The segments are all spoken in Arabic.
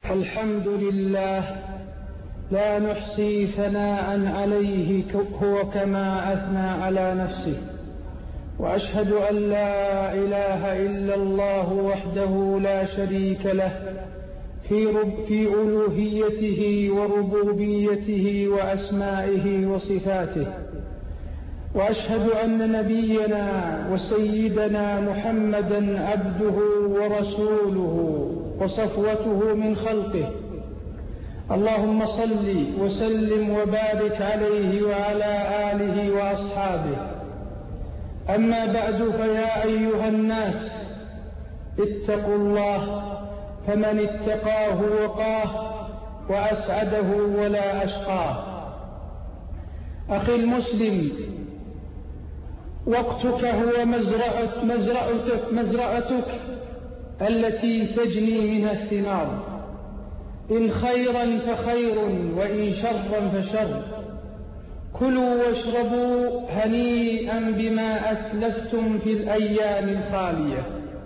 الحمد لله لا نحصي ثناء عليه هو كما أثنى على نفسه، وأشهد أن لا إله إلا الله وحده لا شريك له في ألوهيته وربوبيته وأسمائه وصفاته، وأشهد أن نبينا وسيدنا محمدا عبده ورسوله وصفوته من خلقه. اللهم صل وسلم وبارك عليه وعلى آله وأصحابه. أما بعد، فيا أيها الناس اتقوا الله، فمن اتقاه وقاه وأسعده ولا أشقاه. أخي المسلم، وقتك هو مزرعتك التي تجني منها الثمار، إن خيرا فخير وإن شرا فشر. كلوا واشربوا هنيئا بما أسلفتم في الأيام الخالية.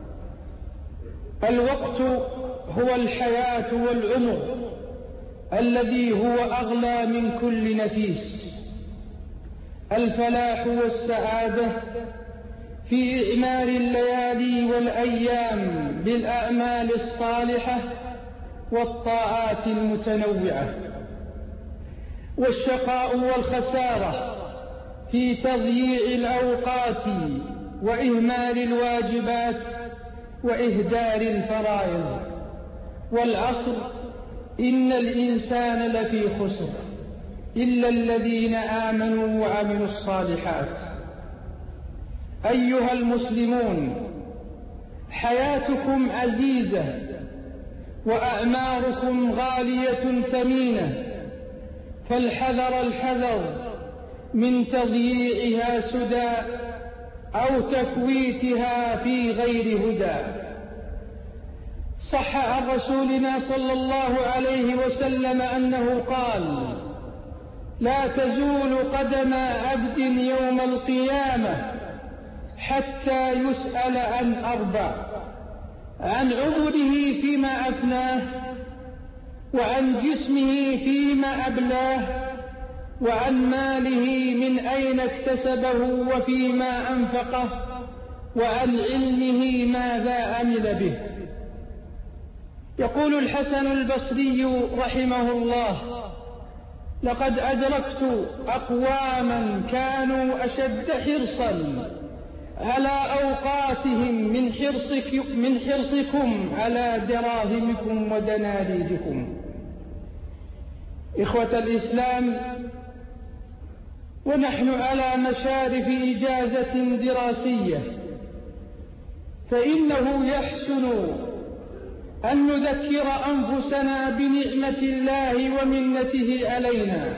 الوقت هو الحياة والعمر الذي هو أغلى من كل نفيس. الفلاح والسعادة في إعمار الليالي والأيام بالأعمال الصالحة والطاعات المتنوعة، والشقاء والخسارة في تضييع الأوقات وإهمال الواجبات وإهدار الفرائض. والعصر إن الإنسان لفي خسر إلا الذين آمنوا وعملوا الصالحات. أيها المسلمون، حياتكم عزيزة وأعماركم غالية ثمينة، فالحذر من تضييعها سدى أو تفويتها في غير هدى. صح عن رسولنا صلى الله عليه وسلم أنه قال: لا تزول قدم عبد يوم القيامة حتى يسأل عن أربع: عن عمره فيما أفناه، وعن جسمه فيما أبلاه، وعن ماله من أين اكتسبه وفيما أنفقه، وعن علمه ماذا عمل به. يقول الحسن البصري رحمه الله: لقد أدركت أقواما كانوا أشد حرصا على أوقاتهم من حرصكم على دراهمكم ودنانيركم. إخوة الإسلام، ونحن على مشارف إجازة دراسية، فإنه يحسن أن نذكر أنفسنا بنعمة الله ومنته علينا.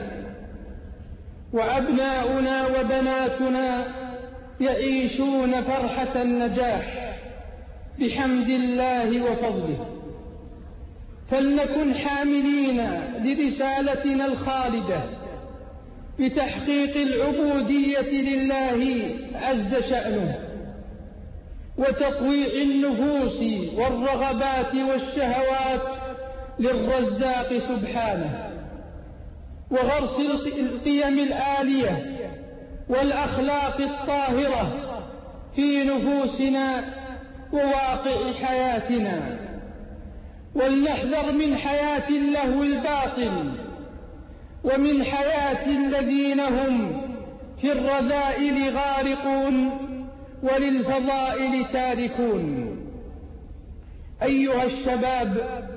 وأبناؤنا وبناتنا يعيشون فرحة النجاح بحمد الله وفضله، فلنكن حاملين لرسالتنا الخالدة بتحقيق العبودية لله عز شأنه، وتطويع النفوس والرغبات والشهوات للرزاق سبحانه، وغرس القيم العالية والأخلاق الطاهرة في نفوسنا وواقع حياتنا. ولنحذر من حياة اللهو الباطل، ومن حياة الذين هم في الرذائل غارقون وللفضائل تاركون. أيها الشباب،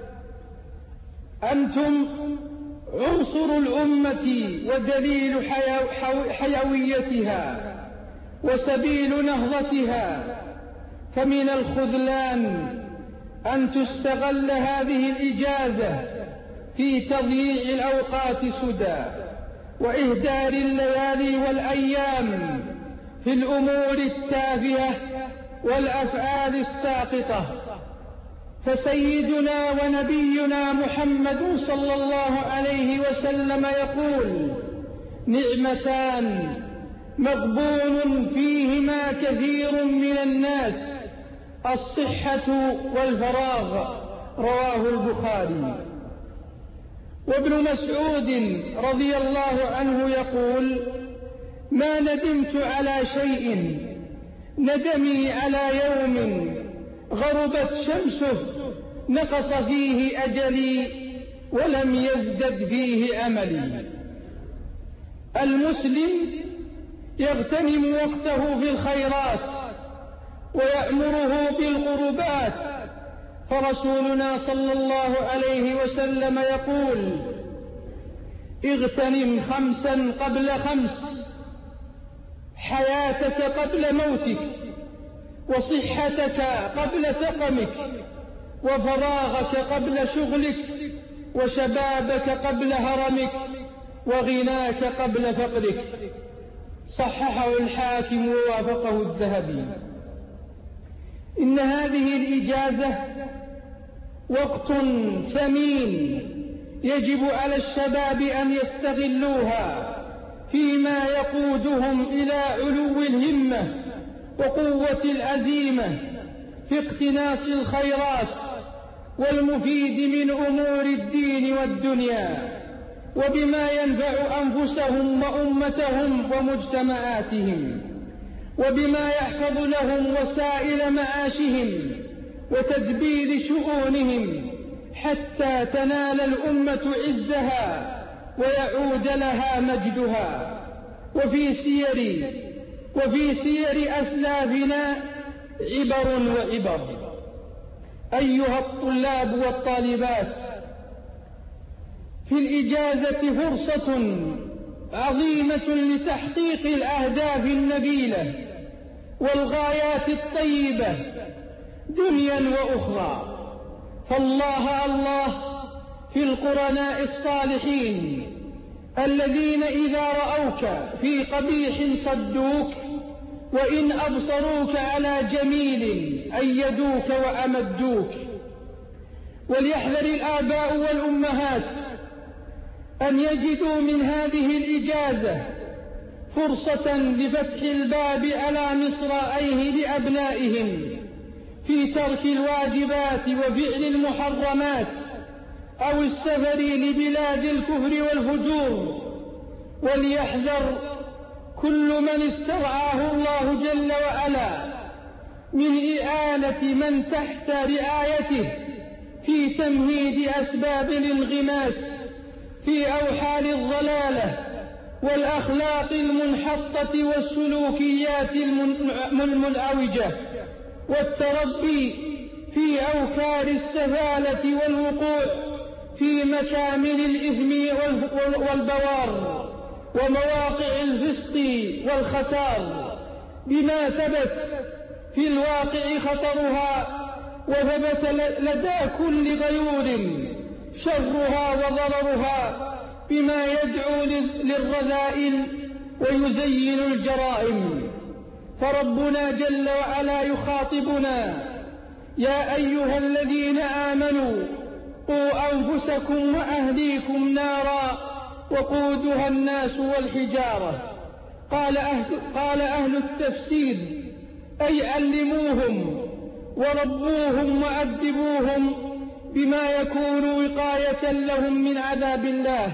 أنتم عنصر الأمة ودليل حيويتها وسبيل نهضتها، فمن الخذلان أن تستغل هذه الإجازة في تضييع الأوقات سدى وإهدار الليالي والأيام في الأمور التافهة والأفعال الساقطة. فسيدنا ونبينا محمد صلى الله عليه وسلم يقول: نعمتان مغبون فيهما كثير من الناس: الصحة والفراغ. رواه البخاري. وابن مسعود رضي الله عنه يقول: ما ندمت على شيء ندمي على يوم غربت شمسه نقص فيه أجلي ولم يزدد فيه أملي. المسلم يغتنم وقته في الخيرات ويأمره بالقربات، فرسولنا صلى الله عليه وسلم يقول: اغتنم 5 قبل 5، حياتك قبل موتك، وصحتك قبل سقمك، وفراغك قبل شغلك، وشبابك قبل هرمك، وغناك قبل فقرك. صححه الحاكم ووافقه الذهبي. إن هذه الإجازة وقت ثمين يجب على الشباب أن يستغلوها فيما يقودهم إلى علو الهمة وقوة العزيمة في اقتناص الخيرات والمفيد من أمور الدين والدنيا، وبما ينفع أنفسهم وأمتهم ومجتمعاتهم، وبما يحفظ لهم وسائل معاشهم وتدبير شؤونهم حتى تنال الأمة عزها ويعود لها مجدها. وفي سير أسلافنا عبر وعبر. أيها الطلاب والطالبات، في الإجازة فرصة عظيمة لتحقيق الأهداف النبيلة والغايات الطيبة دنيا وأخرى. فالله في القرناء الصالحين الذين إذا رأوك في قبيح صدوك، وإن أبصروك على جميل أيدوك وأمدوك. وليحذر الآباء والأمهات أن يجدوا من هذه الإجازة فرصة لفتح الباب على مصراعيه لأبنائهم في ترك الواجبات وفعل المحرمات أو السفر لبلاد الكفر والفجور. وليحذر كل من استرعاه الله جل وعلا من إعانة من تحت رعايته في تمهيد أسباب الانغماس في أوحال الضلالة والأخلاق المنحطة والسلوكيات المنعوجة، والتربي في أوكار السفالة والوقوع في مكامن الإثم والبوار ومواقع الفسق والخسار، بما ثبت في الواقع خطرها وثبت لدى كل غيور شرها وضررها، بما يدعو للرذائل ويزين الجرائم. فربنا جل وعلا يخاطبنا: يا أيها الذين آمنوا قوا أنفسكم وأهليكم نارا وقودها الناس والحجارة. قال أهل التفسير: أي علموهم وربوهم وأدبوهم بما يكون وقاية لهم من عذاب الله.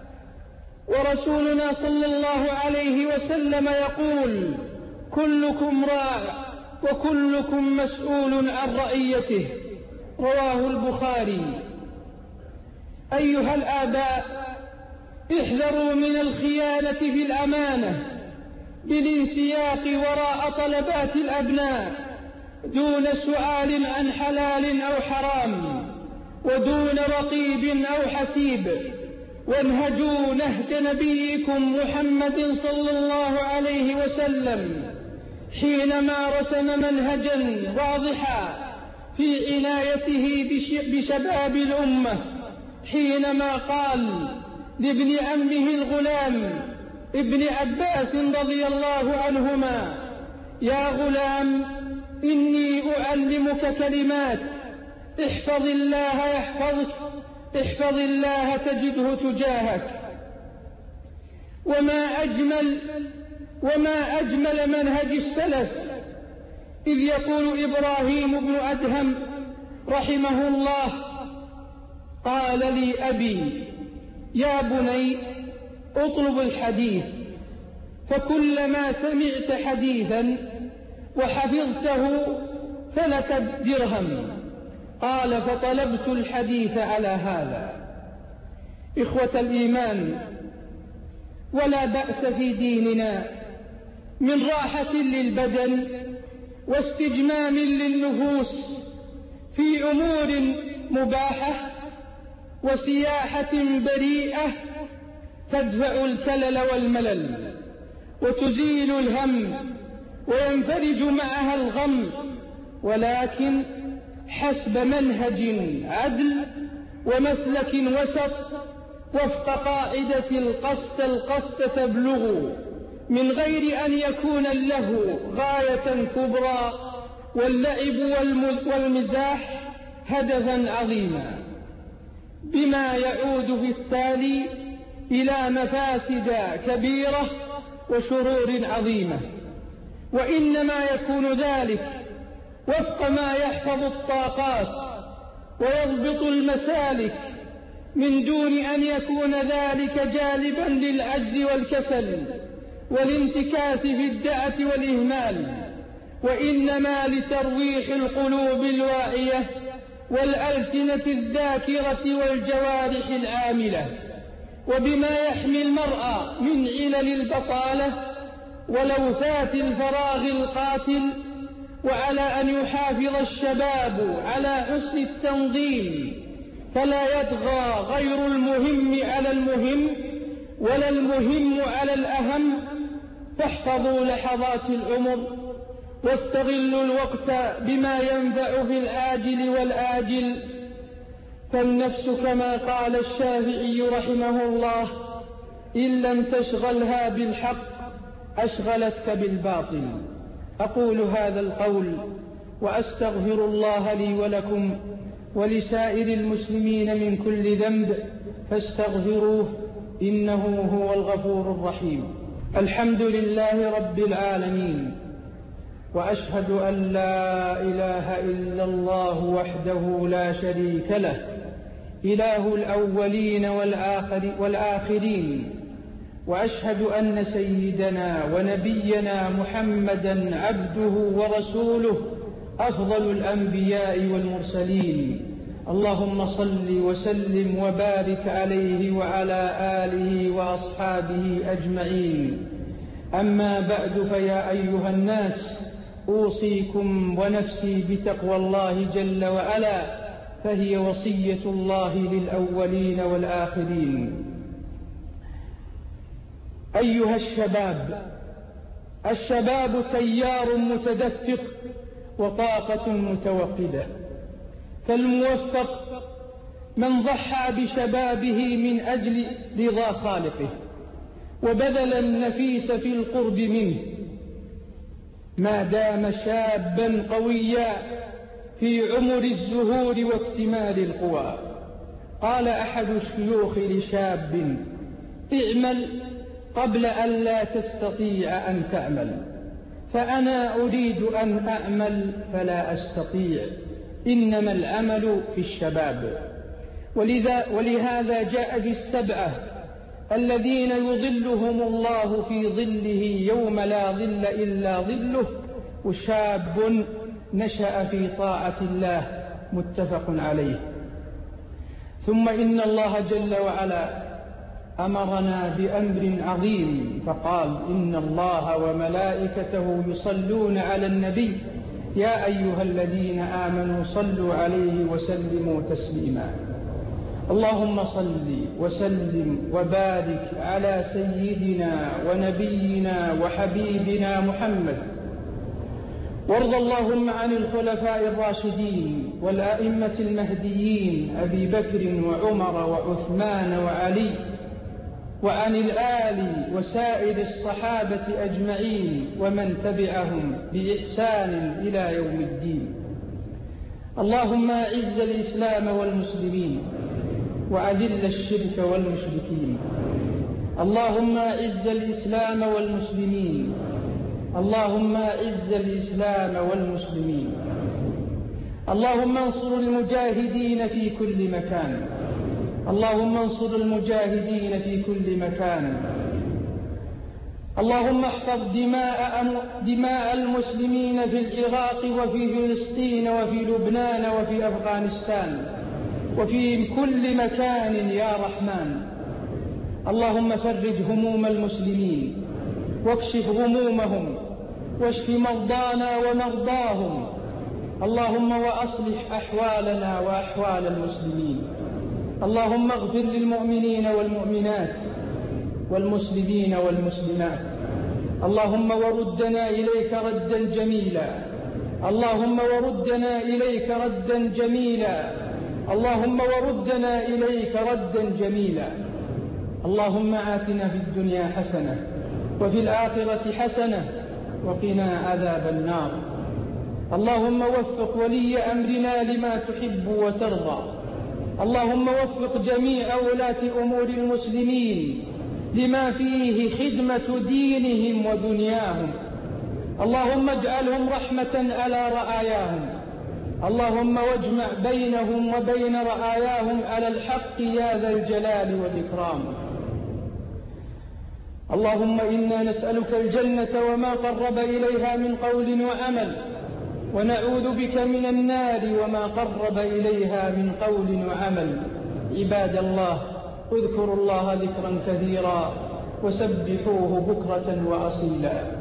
ورسولنا صلى الله عليه وسلم يقول: كلكم راع وكلكم مسؤول عن رعيته. رواه البخاري. أيها الآباء، احذروا من الخيانة في الأمانة بالانسياق وراء طلبات الأبناء دون سؤال عن حلال أو حرام ودون رقيب أو حسيب. وانهجوا نهج نبيكم محمد صلى الله عليه وسلم حينما رسم منهجا واضحا في عنايته بشباب الأمة، حينما قال لابن عمه الغلام ابن عباس رضي الله عنهما: يا غلام، إني أعلمك كلمات، احفظ الله يحفظك، احفظ الله تجده تجاهك. وما أجمل منهج السلف، إذ يقول إبراهيم بن أدهم رحمه الله: قال لي أبي: يا بني اطلب الحديث، فكلما سمعت حديثا وحفظته فلك درهم. قال فطلبت الحديث على هذا. إخوة الإيمان، ولا بأس في ديننا من راحة للبدن واستجمام للنفوس في أمور مباحة وسياحة بريئة تدفع الكلل والملل وتزيل الهم وينفرج معها الغم، ولكن حسب منهج عدل ومسلك وسط وفق قاعدة القسط تبلغ، من غير أن يكون له غاية كبرى واللعب والمزاح هدفا عظيما، بما يعود في التالي إلى مفاسد كبيرة وشرور عظيمة. وإنما يكون ذلك وفق ما يحفظ الطاقات ويضبط المسالك، من دون أن يكون ذلك جالبا للعجز والكسل والانتكاس في الدعة والإهمال، وإنما لترويح القلوب الواعية والألسنة الذاكرة والجوارح العاملة، وبما يحمي المرء من علل البطالة ولوثات الفراغ القاتل، وعلى أن يحافظ الشباب على حسن التنظيم، فلا يطغى غير المهم على المهم ولا المهم على الأهم. فاحفظوا لحظات العمر واستغلوا الوقت بما ينفع في الآجل والآجل، فالنفس كما قال الشافعي رحمه الله: إن لم تشغلها بالحق أشغلتك بالباطل. أقول هذا القول وأستغفر الله لي ولكم ولسائر المسلمين من كل ذنب فاستغفروه إنه هو الغفور الرحيم. الحمد لله رب العالمين، وأشهد أن لا إله إلا الله وحده لا شريك له، إله الأولين والآخرين، وأشهد أن سيدنا ونبينا محمدا عبده ورسوله أفضل الأنبياء والمرسلين. اللهم صل وسلم وبارك عليه وعلى آله وأصحابه أجمعين. أما بعد، فيا أيها الناس، أوصيكم ونفسي بتقوى الله جل وعلا، فهي وصية الله للأولين والآخرين. أيها الشباب تيار متدفق وطاقة متوقدة، فالموفق من ضحى بشبابه من أجل رضا خالقه وبذل النفيس في القرب منه، ما دام شابا قويا في عمر الزهور واكتمال القوى. قال أحد الشيوخ لشاب: اعمل قبل أن لا تستطيع أن تعمل، فأنا أريد أن أعمل فلا أستطيع، إنما العمل في الشباب. ولهذا جاء في السبعة الذين يظلهم الله في ظله يوم لا ظل إلا ظله، وشاب نشأ في طاعة الله، متفق عليه. ثم إن الله جل وعلا أمرنا بأمر عظيم، فقال: إن الله وملائكته يصلون على النبي يا أيها الذين آمنوا صلوا عليه وسلموا تسليما. اللهم صل وسلم وبارك على سيدنا ونبينا وحبيبنا محمد، وارض اللهم عن الخلفاء الراشدين والأئمة المهديين أبي بكر وعمر وعثمان وعلي، وعن الآل وسائر الصحابة أجمعين ومن تبعهم بإحسان إلى يوم الدين. اللهم أعز الإسلام والمسلمين وأذل الشرك والمشركين. اللهم أعز الإسلام والمسلمين. اللهم أعز الإسلام والمسلمين. اللهم انصر المجاهدين في كل مكان، اللهم انصر المجاهدين في كل مكان. اللهم احفظ دماء المسلمين في العراق وفي فلسطين وفي لبنان وفي أفغانستان وفي كل مكان يا رحمن. اللهم فرج هموم المسلمين واكشف غمومهم واشف مرضانا ومرضاهم. اللهم وأصلح أحوالنا وأحوال المسلمين. اللهم اغفر للمؤمنين والمؤمنات والمسلمين والمسلمات. اللهم وردنا إليك ردا جميلا. اللهم وردنا إليك ردا جميلا. اللهم وردنا إليك ردا جميلا. اللهم آتنا في الدنيا حسنة وفي الآخرة حسنة وقنا عذاب النار. اللهم وفق ولي أمرنا لما تحب وترضى. اللهم وفق جميع ولاة أمور المسلمين لما فيه خدمة دينهم ودنياهم. اللهم اجعلهم رحمة على رعاياهم. اللهم واجمع بينهم وبين رعاياهم على الحق يا ذا الجلال والإكرام. اللهم إنا نسألك الجنة وما قرب إليها من قول وعمل، ونعوذ بك من النار وما قرب إليها من قول وعمل. عباد الله، اذكروا الله ذكرا كثيرا وسبحوه بكرة وأصيلا.